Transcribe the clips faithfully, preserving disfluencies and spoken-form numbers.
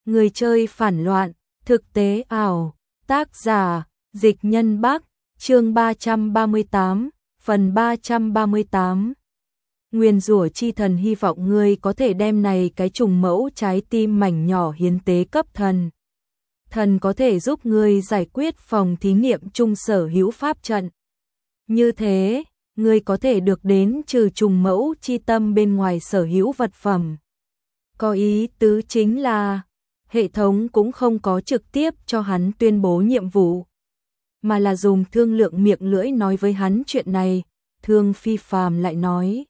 Người chơi phản loạn, thực tế ảo, tác giả, Dịch Nhân Bắc, chương ba trăm ba mươi tám, phần ba trăm ba mươi tám. Nguyền rủa chi thần hy vọng ngươi có thể đem này cái trùng mẫu trái tim mảnh nhỏ hiến tế cấp thần. Thần có thể giúp ngươi giải quyết phòng thí nghiệm chung sở hữu pháp trận. Như thế, ngươi có thể được đến trừ trùng mẫu chi tâm bên ngoài sở hữu vật phẩm. Có ý tứ chính là, hệ thống cũng không có trực tiếp cho hắn tuyên bố nhiệm vụ, mà là dùng thương lượng miệng lưỡi nói với hắn chuyện này. Thương Phi Phàm lại nói,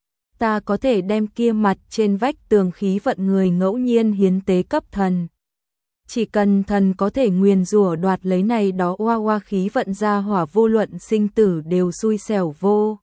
ta có thể đem kia mặt trên vách tường khí vận người ngẫu nhiên hiến tế cấp thần. Chỉ cần thần có thể nguyền rủa đoạt lấy này đó oa oa khí vận ra hỏa, vô luận sinh tử đều xui xẻo vô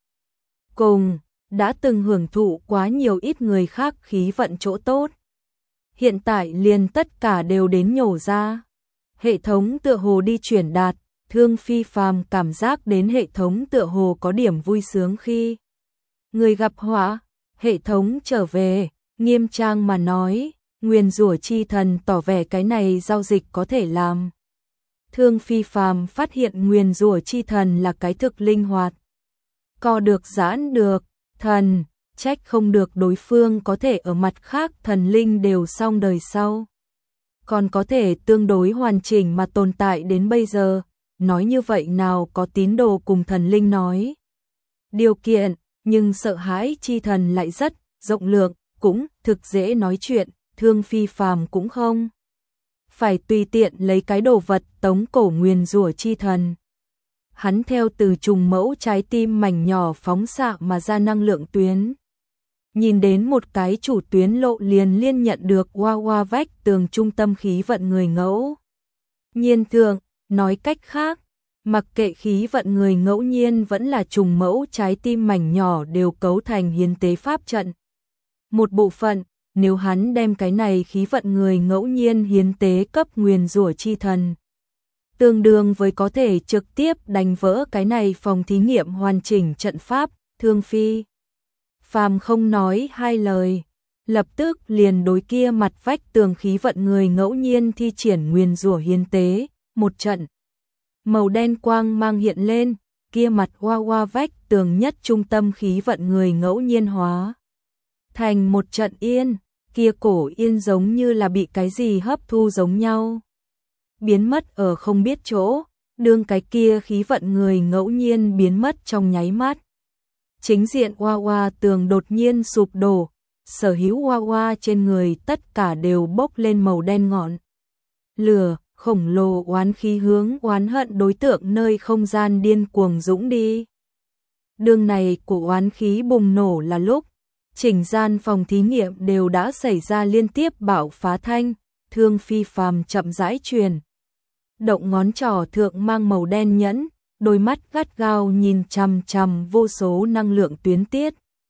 cùng, đã từng hưởng thụ quá nhiều ít người khác khí vận chỗ tốt. Hiện tại liền tất cả đều đến nhổ ra. Hệ thống tựa hồ đi chuyển đạt, Thương Phi Phàm cảm giác đến hệ thống tựa hồ có điểm vui sướng khi người gặp họa. Hệ thống trở về, nghiêm trang mà nói, nguyền rủa chi thần tỏ vẻ cái này giao dịch có thể làm. Thương Phi Phàm phát hiện nguyền rủa chi thần là cái thực linh hoạt, co được giãn được, thần, trách không được đối phương có thể ở mặt khác thần linh đều xong đời sau, còn có thể tương đối hoàn chỉnh mà tồn tại đến bây giờ. Nói như vậy nào có tín đồ cùng thần linh nói điều kiện, nhưng sợ hãi chi thần lại rất rộng lượng, cũng thực dễ nói chuyện. Thương Phi Phàm cũng không phải tùy tiện lấy cái đồ vật tống cổ nguyền rủa chi thần. Hắn theo từ trùng mẫu trái tim mảnh nhỏ phóng xạ mà ra năng lượng tuyến, nhìn đến một cái chủ tuyến lộ liền liên nhận được oa oa vách tường trung tâm khí vận người ngẫu nhiên thường. Nói cách khác, mặc kệ khí vận người ngẫu nhiên vẫn là trùng mẫu trái tim mảnh nhỏ đều cấu thành hiến tế pháp trận một bộ phận. Nếu hắn đem cái này khí vận người ngẫu nhiên hiến tế cấp nguyền rủa chi thần, tương đương với có thể trực tiếp đánh vỡ cái này phòng thí nghiệm hoàn chỉnh trận pháp. Thương Phi Phàm không nói hai lời, lập tức liền đối kia mặt vách tường khí vận người ngẫu nhiên thi triển nguyền rủa hiến tế. Một trận màu đen quang mang hiện lên, kia mặt oa oa vách tường nhất trung tâm khí vận người ngẫu nhiên hóa thành một trận yên. Kia cổ yên giống như là bị cái gì hấp thu giống nhau, biến mất ở không biết chỗ. Đương cái kia khí vận người ngẫu nhiên biến mất trong nháy mắt, chính diện oa oa tường đột nhiên sụp đổ, sở hữu oa oa trên người tất cả đều bốc lên màu đen ngọn lửa khổng lồ, oán khí hướng oán hận đối tượng nơi không gian điên cuồng dũng đi. Đường này của oán khí bùng nổ là lúc chỉnh gian phòng thí nghiệm đều đã xảy ra liên tiếp bạo phá thanh. Thương Phi Phàm chậm rãi truyền động ngón trỏ thượng mang màu đen nhẫn, đôi mắt gắt gao nhìn chằm chằm vô số năng lượng tuyến tiết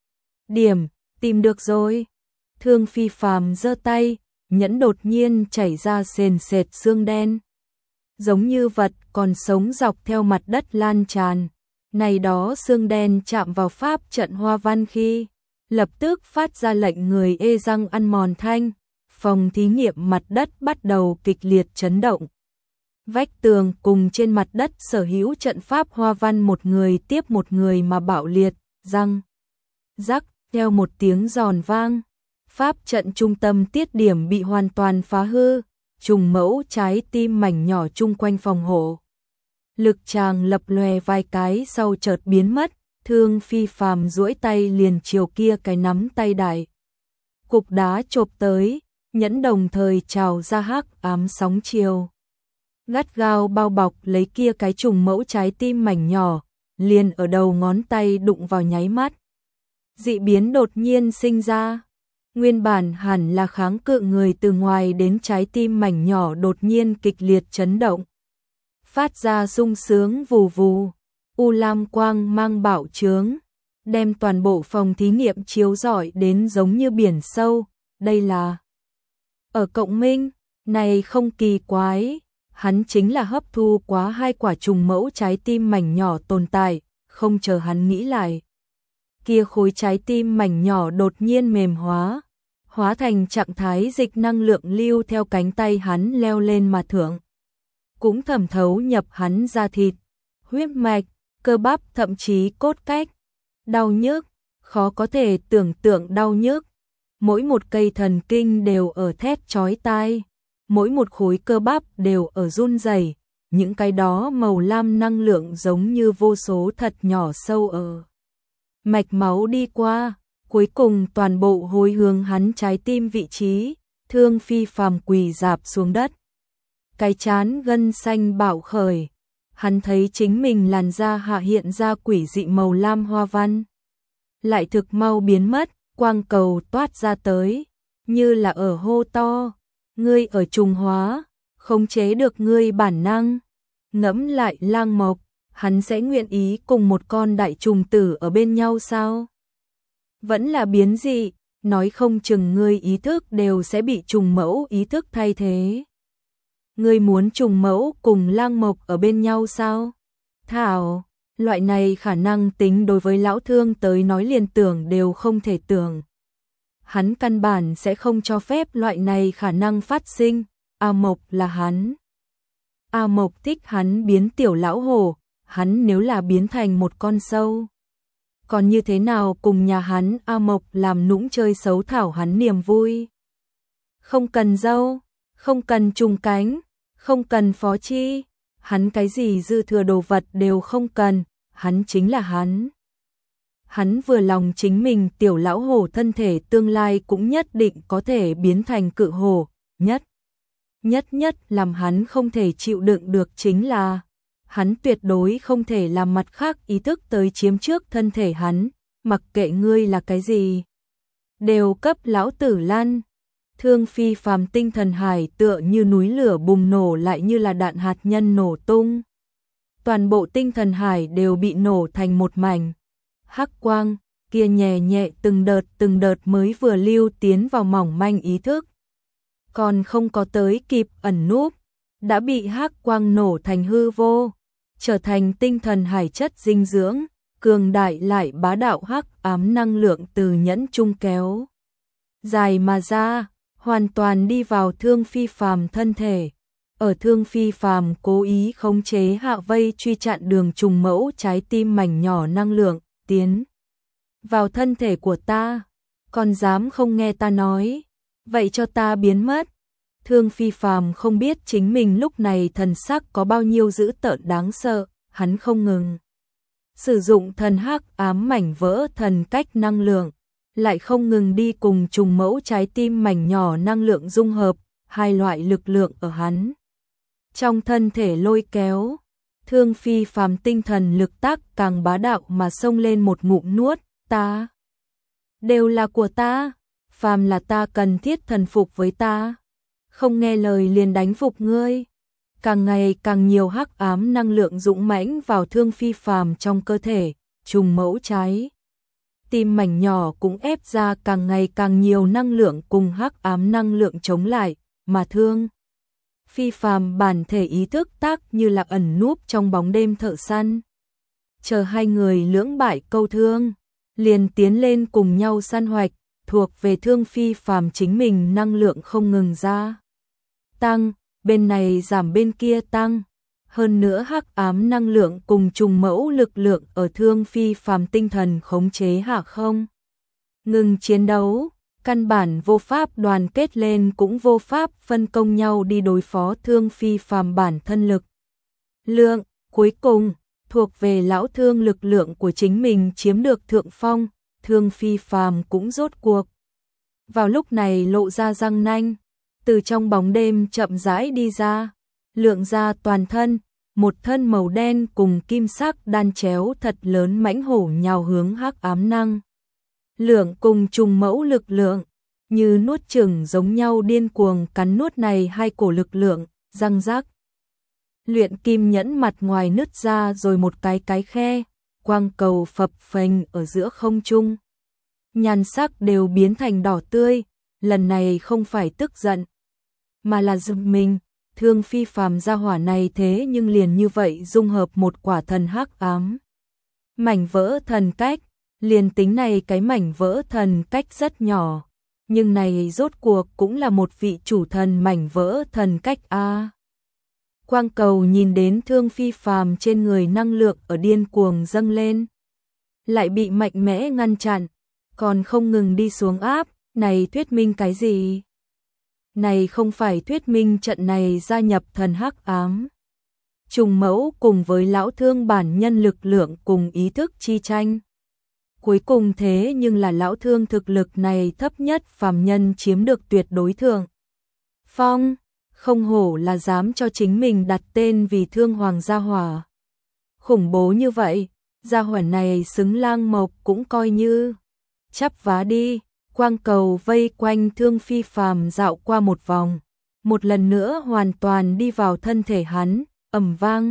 điểm. Tìm được rồi. Thương Phi Phàm giơ tay, nhẫn đột nhiên chảy ra sền sệt xương đen, giống như vật còn sống dọc theo mặt đất lan tràn. Này đó xương đen chạm vào pháp trận hoa văn khi, lập tức phát ra lệnh người ê răng ăn mòn thanh. Phòng thí nghiệm mặt đất bắt đầu kịch liệt chấn động. Vách tường cùng trên mặt đất sở hữu trận pháp hoa văn một người tiếp một người mà bạo liệt, răng rắc theo một tiếng giòn vang. Pháp trận trung tâm tiết điểm bị hoàn toàn phá hư, trùng mẫu trái tim mảnh nhỏ chung quanh phòng hộ lực tràng lập lòe vài cái sau chợt biến mất. Thương Phi Phàm duỗi tay liền chiều kia cái nắm tay đại cục đá chộp tới, nhẫn đồng thời trào ra hắc ám sóng chiều, gắt gao bao bọc lấy kia cái trùng mẫu trái tim mảnh nhỏ. Liền ở đầu ngón tay đụng vào nháy mắt, dị biến đột nhiên sinh ra. Nguyên bản hẳn là kháng cự người từ ngoài đến trái tim mảnh nhỏ đột nhiên kịch liệt chấn động, phát ra sung sướng vù vù, u lam quang mang bạo trướng, đem toàn bộ phòng thí nghiệm chiếu rọi đến giống như biển sâu. Đây là ở cộng minh, này không kỳ quái, hắn chính là hấp thu quá hai quả trùng mẫu trái tim mảnh nhỏ tồn tại. Không chờ hắn nghĩ lại, kia khối trái tim mảnh nhỏ đột nhiên mềm hóa, hóa thành trạng thái dịch năng lượng lưu theo cánh tay hắn leo lên mà thượng. Cũng thẩm thấu nhập hắn da thịt, huyết mạch, cơ bắp thậm chí cốt cách. Đau nhức, khó có thể tưởng tượng đau nhức. Mỗi một cây thần kinh đều ở thét chói tai, mỗi một khối cơ bắp đều ở run rẩy. Những cái đó màu lam năng lượng giống như vô số thật nhỏ sâu ở mạch máu đi qua, cuối cùng toàn bộ hồi hướng hắn trái tim vị trí. Thương Phi Phàm quỳ rạp xuống đất, cái trán gân xanh bạo khởi, hắn thấy chính mình làn da hạ hiện ra quỷ dị màu lam hoa văn, lại thực mau biến mất, quang cầu toát ra tới, như là ở hô to, ngươi ở trùng hóa, khống chế được ngươi bản năng. Ngẫm lại Lang Mộc, hắn sẽ nguyện ý cùng một con đại trùng tử ở bên nhau sao? Vẫn là biến dị, nói không chừng ngươi ý thức đều sẽ bị trùng mẫu ý thức thay thế. Ngươi muốn trùng mẫu cùng Lang Mộc ở bên nhau sao? Thảo, loại này khả năng tính đối với lão Thương tới nói liền tưởng đều không thể tưởng. Hắn căn bản sẽ không cho phép loại này khả năng phát sinh. A Mộc là hắn. A Mộc thích hắn biến tiểu lão hổ, hắn nếu là biến thành một con sâu. Còn như thế nào cùng nhà hắn A Mộc làm nũng chơi xấu thảo hắn niềm vui. Không cần dâu, không cần trùng cánh, không cần phó chi, hắn cái gì dư thừa đồ vật đều không cần, hắn chính là hắn. Hắn vừa lòng chính mình tiểu lão hổ thân thể tương lai cũng nhất định có thể biến thành cự hổ, nhất. Nhất nhất làm hắn không thể chịu đựng được chính là, hắn tuyệt đối không thể làm mặt khác ý thức tới chiếm trước thân thể hắn, mặc kệ ngươi là cái gì. Đều cấp lão tử lăn. Thương Phi Phàm tinh thần hải tựa như núi lửa bùng nổ lại như là đạn hạt nhân nổ tung. Toàn bộ tinh thần hải đều bị nổ thành một mảnh. Hắc quang, kia nhẹ nhẹ từng đợt từng đợt mới vừa lưu tiến vào mỏng manh ý thức. Còn không có tới kịp ẩn núp, đã bị hắc quang nổ thành hư vô, trở thành tinh thần hải chất dinh dưỡng, cường đại lại bá đạo hắc ám năng lượng từ nhẫn trung kéo. Dài mà ra, hoàn toàn đi vào Thương Phi Phàm thân thể. Ở Thương Phi Phàm cố ý khống chế hạ vây truy chặn đường trùng mẫu trái tim mảnh nhỏ năng lượng, tiến vào thân thể của ta, còn dám không nghe ta nói, vậy cho ta biến mất. Thương Phi Phàm không biết chính mình lúc này thần sắc có bao nhiêu dữ tợn đáng sợ, hắn không ngừng sử dụng thần hắc ám mảnh vỡ thần cách năng lượng, lại không ngừng đi cùng trùng mẫu trái tim mảnh nhỏ năng lượng dung hợp, hai loại lực lượng ở hắn trong thân thể lôi kéo. Thương Phi Phàm tinh thần lực tác càng bá đạo mà xông lên một ngụm nuốt, ta đều là của ta, phàm là ta cần thiết thần phục với ta, không nghe lời liền đánh phục ngươi. Càng ngày càng nhiều hắc ám năng lượng dũng mãnh vào Thương Phi Phàm trong cơ thể, trùng mẫu trái tim mảnh nhỏ cũng ép ra càng ngày càng nhiều năng lượng cùng hắc ám năng lượng chống lại, mà Thương Phi Phàm bản thể ý thức tác như là ẩn núp trong bóng đêm thợ săn. Chờ hai người lưỡng bại câu thương, liền tiến lên cùng nhau săn hoạch, thuộc về Thương Phi Phàm chính mình năng lượng không ngừng ra tăng, bên này giảm bên kia tăng. Hơn nữa hắc ám năng lượng cùng trùng mẫu lực lượng ở Thương Phi Phàm tinh thần khống chế hạ không ngừng chiến đấu, căn bản vô pháp đoàn kết lên cũng vô pháp phân công nhau đi đối phó Thương Phi Phàm bản thân lực lượng. Cuối cùng, thuộc về lão Thương lực lượng của chính mình chiếm được thượng phong, Thương Phi Phàm cũng rốt cuộc vào lúc này lộ ra răng nanh, từ trong bóng đêm chậm rãi đi ra, lượng ra toàn thân, một thân màu đen cùng kim sắc đan chéo thật lớn mãnh hổ nhào hướng hắc ám năng lượng cùng trùng mẫu lực lượng, như nuốt chửng giống nhau điên cuồng cắn nuốt này hai cổ lực lượng, răng rác. Luyện kim nhẫn mặt ngoài nứt ra rồi một cái cái khe, quang cầu phập phềnh ở giữa không trung. Nhan sắc đều biến thành đỏ tươi, lần này không phải tức giận, mà là giật mình. Thương Phi Phàm gia hỏa này thế nhưng liền như vậy dung hợp một quả thần hắc ám mảnh vỡ thần cách, liền tính này cái mảnh vỡ thần cách rất nhỏ, Nhưng này rốt cuộc cũng là một vị chủ thần mảnh vỡ thần cách a. Quang Cầu nhìn đến thương phi phàm trên người năng lượng ở điên cuồng dâng lên, lại bị mạnh mẽ ngăn chặn, còn không ngừng đi xuống áp, này thuyết minh cái gì? Này không phải thuyết minh trận này gia nhập thần hắc ám. Trùng mẫu cùng với lão thương bản nhân lực lượng cùng ý thức chi tranh. Cuối cùng thế nhưng là lão thương thực lực này thấp nhất phàm nhân chiếm được tuyệt đối thượng phong, không hổ là dám cho chính mình đặt tên vì Thương Hoàng gia hỏa. Khủng bố như vậy, gia hỏa này xứng Lang Mộc cũng coi như chắp vá đi. Quang Cầu vây quanh Thương Phi Phàm dạo qua một vòng, một lần nữa hoàn toàn đi vào thân thể hắn, ầm vang.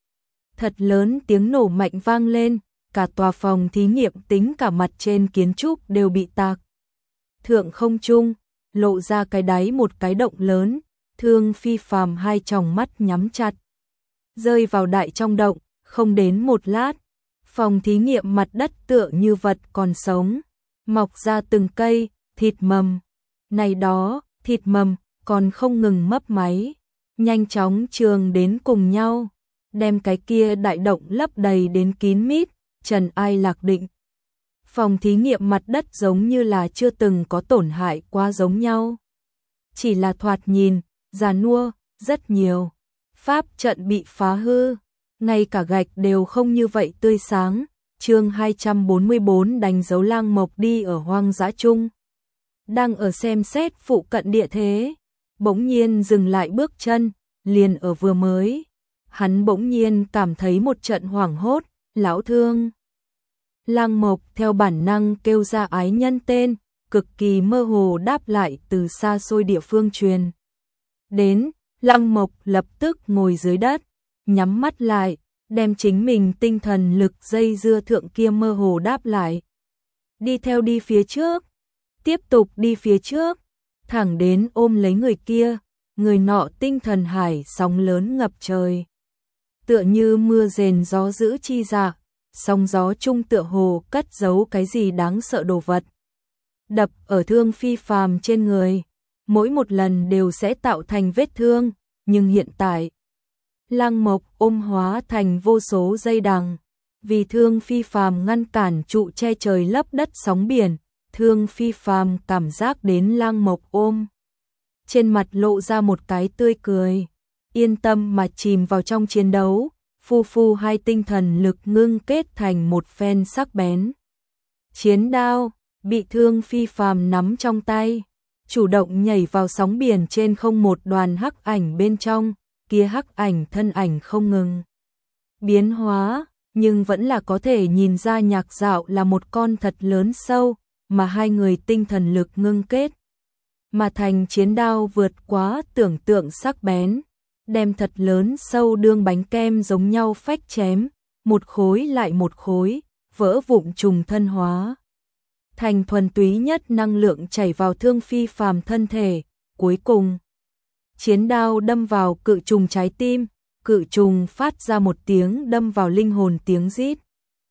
Thật lớn tiếng nổ mạnh vang lên, cả tòa phòng thí nghiệm tính cả mặt trên kiến trúc đều bị tạc. Thượng không trung, lộ ra cái đáy một cái động lớn, Thương Phi Phàm hai tròng mắt nhắm chặt. Rơi vào đại trong động, không đến một lát, phòng thí nghiệm mặt đất tựa như vật còn sống, mọc ra từng cây, thịt mầm. Này đó, thịt mầm, còn không ngừng mấp máy, nhanh chóng trường đến cùng nhau, đem cái kia đại động lấp đầy đến kín mít, trần ai lạc định. Phòng thí nghiệm mặt đất giống như là chưa từng có tổn hại qua giống nhau. Chỉ là thoạt nhìn, già nua, rất nhiều. Pháp trận bị phá hư, ngay cả gạch đều không như vậy tươi sáng. Chương hai trăm bốn mươi bốn đánh dấu Lang Mộc đi ở hoang dã chung. Đang ở xem xét phụ cận địa thế, bỗng nhiên dừng lại bước chân, liền ở vừa mới. Hắn bỗng nhiên cảm thấy một trận hoảng hốt, lão Thương. Lang Mộc theo bản năng kêu ra ái nhân tên, cực kỳ mơ hồ đáp lại từ xa xôi địa phương truyền. Đến, Lang Mộc lập tức ngồi dưới đất, nhắm mắt lại, đem chính mình tinh thần lực dây dưa thượng kia mơ hồ đáp lại. Đi theo đi phía trước, tiếp tục đi phía trước, thẳng đến ôm lấy người kia, người nọ tinh thần hải sóng lớn ngập trời. Tựa như mưa rền gió dữ chi dạ, sóng gió chung tựa hồ cất giấu cái gì đáng sợ đồ vật. Đập ở Thương Phi Phàm trên người, mỗi một lần đều sẽ tạo thành vết thương, nhưng hiện tại Lang Mộc ôm hóa thành vô số dây đằng, vì Thương Phi Phàm ngăn cản trụ che trời lấp đất sóng biển. Thương Phi Phàm cảm giác đến Lang Mộc ôm, trên mặt lộ ra một cái tươi cười, yên tâm mà chìm vào trong chiến đấu. Phu phu hai tinh thần lực ngưng kết thành một phen sắc bén chiến đao, bị Thương Phi Phàm nắm trong tay, chủ động nhảy vào sóng biển trên không một đoàn hắc ảnh bên trong. Kia hắc ảnh thân ảnh không ngừng biến hóa, nhưng vẫn là có thể nhìn ra Nhạc Dạo là một con thật lớn sâu, mà hai người tinh thần lực ngưng kết mà thành chiến đao vượt quá tưởng tượng sắc bén, đem thật lớn sâu đương bánh kem giống nhau phách chém, một khối lại một khối, vỡ vụn trùng thân hóa thành thuần túy nhất năng lượng chảy vào Thương Phi Phàm thân thể. Cuối cùng chiến đao đâm vào cự trùng trái tim, cự trùng phát ra một tiếng đâm vào linh hồn tiếng rít.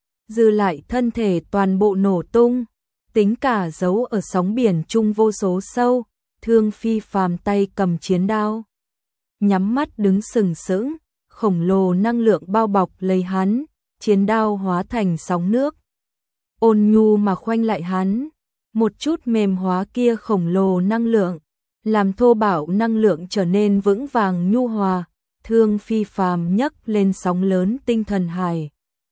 Dư lại thân thể toàn bộ nổ tung, tính cả giấu ở sóng biển chung vô số sâu. Thương Phi Phàm tay cầm chiến đao, nhắm mắt đứng sừng sững, khổng lồ năng lượng bao bọc lấy hắn, chiến đao hóa thành sóng nước, ôn nhu mà khoanh lại hắn, một chút mềm hóa kia khổng lồ năng lượng, làm thô bạo năng lượng trở nên vững vàng nhu hòa. Thương Phi Phàm nhấc lên sóng lớn tinh thần hải,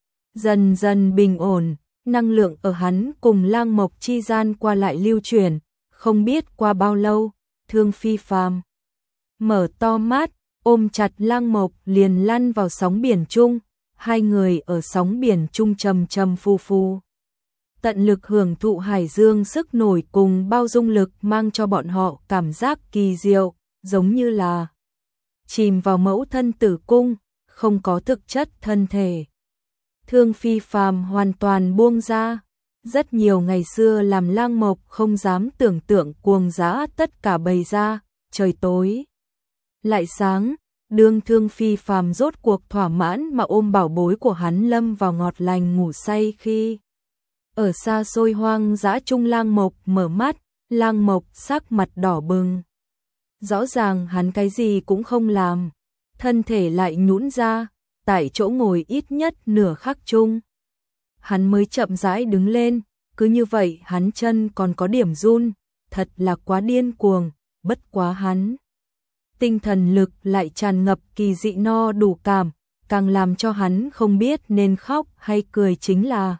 dần dần bình ổn, năng lượng ở hắn cùng Lang Mộc chi gian qua lại lưu chuyển, không biết qua bao lâu, Thương Phi Phàm mở to mắt, ôm chặt Lang Mộc liền lăn vào sóng biển chung, hai người ở sóng biển chung trầm trầm phù phù. Tận lực hưởng thụ hải dương sức nổi cùng bao dung lực mang cho bọn họ cảm giác kỳ diệu, giống như là chìm vào mẫu thân tử cung, không có thực chất thân thể. Thương Phi Phàm hoàn toàn buông ra, rất nhiều ngày xưa làm Lang Mộc không dám tưởng tượng cuồng dã tất cả bày ra. Trời tối lại sáng, đương Thương Phi Phàm rốt cuộc thỏa mãn mà ôm bảo bối của hắn lâm vào ngọt lành ngủ say khi ở xa xôi hoang dã trung Lang Mộc mở mắt, Lang Mộc sắc mặt đỏ bừng. Rõ ràng hắn cái gì cũng không làm, thân thể lại nhũn ra, tại chỗ ngồi ít nhất nửa khắc chung. Hắn mới chậm rãi đứng lên, cứ như vậy hắn chân còn có điểm run, thật là quá điên cuồng, bất quá hắn. Tinh thần lực lại tràn ngập kỳ dị no đủ cảm, càng làm cho hắn không biết nên khóc hay cười chính là.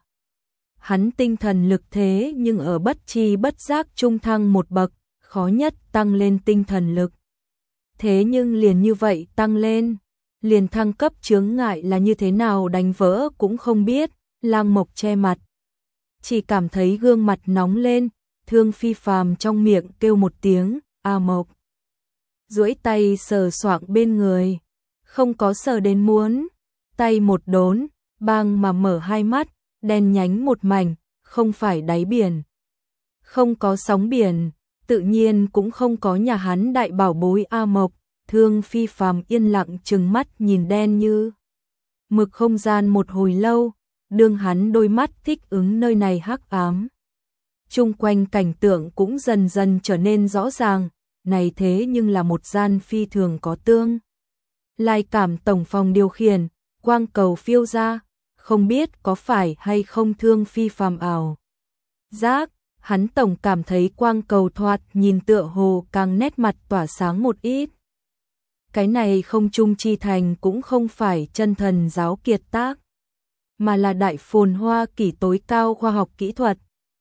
Hắn tinh thần lực thế nhưng ở bất chi bất giác trung thăng một bậc, khó nhất tăng lên tinh thần lực. Thế nhưng liền như vậy tăng lên, liền thăng cấp chướng ngại là như thế nào đánh vỡ cũng không biết, Lang Mộc che mặt. Chỉ cảm thấy gương mặt nóng lên, Thương Phi Phàm trong miệng kêu một tiếng, A Mộc. Duỗi tay sờ soạng bên người, không có sờ đến muốn, tay một đốn, bang mà mở hai mắt, đen nhánh một mảnh, không phải đáy biển. Không có sóng biển, tự nhiên cũng không có nhà hắn đại bảo bối A Mộc. Thương Phi Phàm yên lặng trừng mắt nhìn đen như mực không gian một hồi lâu, đương hắn đôi mắt thích ứng nơi này hắc ám. Chung quanh cảnh tượng cũng dần dần trở nên rõ ràng, này thế nhưng là một gian phi thường có tương. Lai cảm tổng phòng điều khiển, quang cầu phiêu ra, không biết có phải hay không Thương Phi Phàm ảo giác, hắn tổng cảm thấy quang cầu thoạt nhìn tựa hồ càng nét mặt tỏa sáng một ít. Cái này không trung chi thành cũng không phải chân thần giáo kiệt tác, mà là đại phồn hoa kỷ tối cao khoa học kỹ thuật.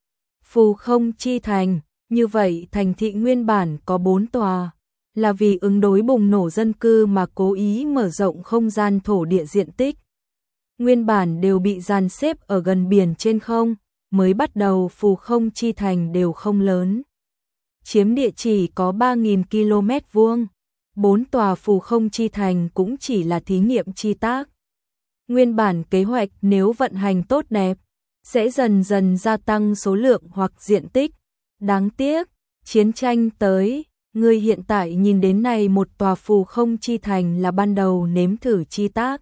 Phù không chi thành, như vậy thành thị nguyên bản có bốn tòa, là vì ứng đối bùng nổ dân cư mà cố ý mở rộng không gian thổ địa diện tích. Nguyên bản đều bị dàn xếp ở gần biển trên không, mới bắt đầu phù không chi thành đều không lớn. Chiếm địa chỉ có ba nghìn ki lô mét vuông. Bốn tòa phù không chi thành cũng chỉ là thí nghiệm chi tác. Nguyên bản kế hoạch nếu vận hành tốt đẹp, sẽ dần dần gia tăng số lượng hoặc diện tích. Đáng tiếc, chiến tranh tới, người hiện tại nhìn đến này một tòa phù không chi thành là ban đầu nếm thử chi tác.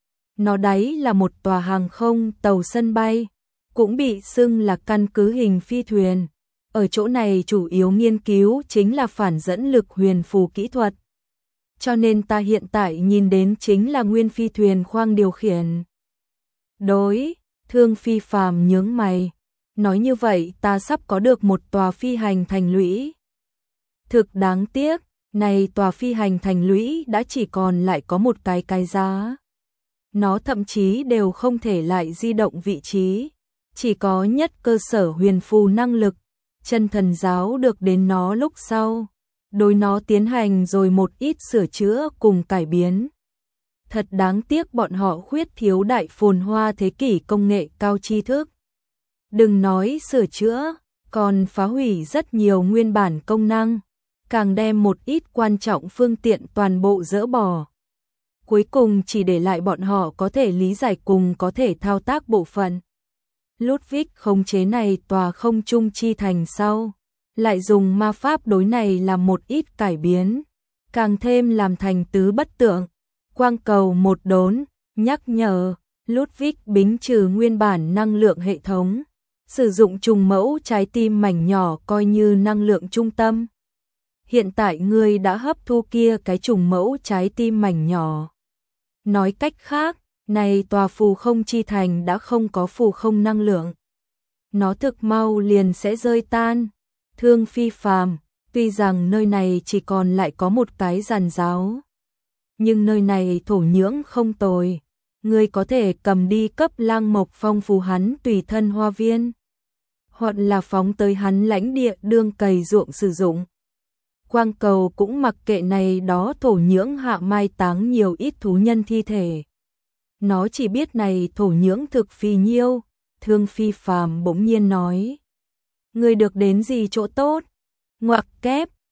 Nó đáy là một tòa hàng không tàu sân bay, cũng bị xưng là căn cứ hình phi thuyền. Ở chỗ này chủ yếu nghiên cứu chính là phản dẫn lực huyền phù kỹ thuật. Cho nên ta hiện tại nhìn đến chính là nguyên phi thuyền khoang điều khiển. Đối, Thương Phi Phàm nhướng mày, nói như vậy ta sắp có được một tòa phi hành thành lũy. Thực đáng tiếc, này tòa phi hành thành lũy đã chỉ còn lại có một cái cái giá. Nó thậm chí đều không thể lại di động vị trí, chỉ có nhất cơ sở huyền phù năng lực, chân thần giáo được đến nó lúc sau. Đối nó tiến hành rồi một ít sửa chữa cùng cải biến. Thật đáng tiếc bọn họ khuyết thiếu đại phồn hoa thế kỷ công nghệ cao tri thức. Đừng nói sửa chữa, còn phá hủy rất nhiều nguyên bản công năng, càng đem một ít quan trọng phương tiện toàn bộ dỡ bỏ. Cuối cùng chỉ để lại bọn họ có thể lý giải cùng có thể thao tác bộ phận. Ludwig khống chế này tòa không trung chi thành sau, lại dùng ma pháp đối này làm một ít cải biến, càng thêm làm thành tứ bất tượng. Quang cầu một đốn, nhắc nhở, Ludwig bính trừ nguyên bản năng lượng hệ thống, sử dụng trùng mẫu trái tim mảnh nhỏ coi như năng lượng trung tâm. Hiện tại ngươi đã hấp thu kia cái trùng mẫu trái tim mảnh nhỏ. Nói cách khác, này tòa phù không chi thành đã không có phù không năng lượng. Nó thực mau liền sẽ rơi tan. Thương Phi Phàm, tuy rằng nơi này chỉ còn lại có một cái giàn giáo, nhưng nơi này thổ nhưỡng không tồi, ngươi có thể cầm đi cấp Lang Mộc phong phú hắn tùy thân hoa viên, hoặc là phóng tới hắn lãnh địa đương cày ruộng sử dụng. Quang cầu cũng mặc kệ này đó thổ nhưỡng hạ mai táng nhiều ít thú nhân thi thể. Nó chỉ biết này thổ nhưỡng thực phì nhiêu. Thương Phi Phàm bỗng nhiên nói, ngươi được đến gì chỗ tốt? Ngoặc kép,